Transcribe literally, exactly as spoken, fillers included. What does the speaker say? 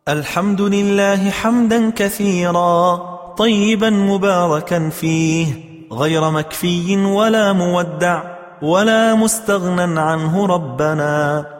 الحمد لله حمدا كثيرا طيبا مباركا فيه، غير مكفي ولا مودع ولا مستغنى عنه ربنا.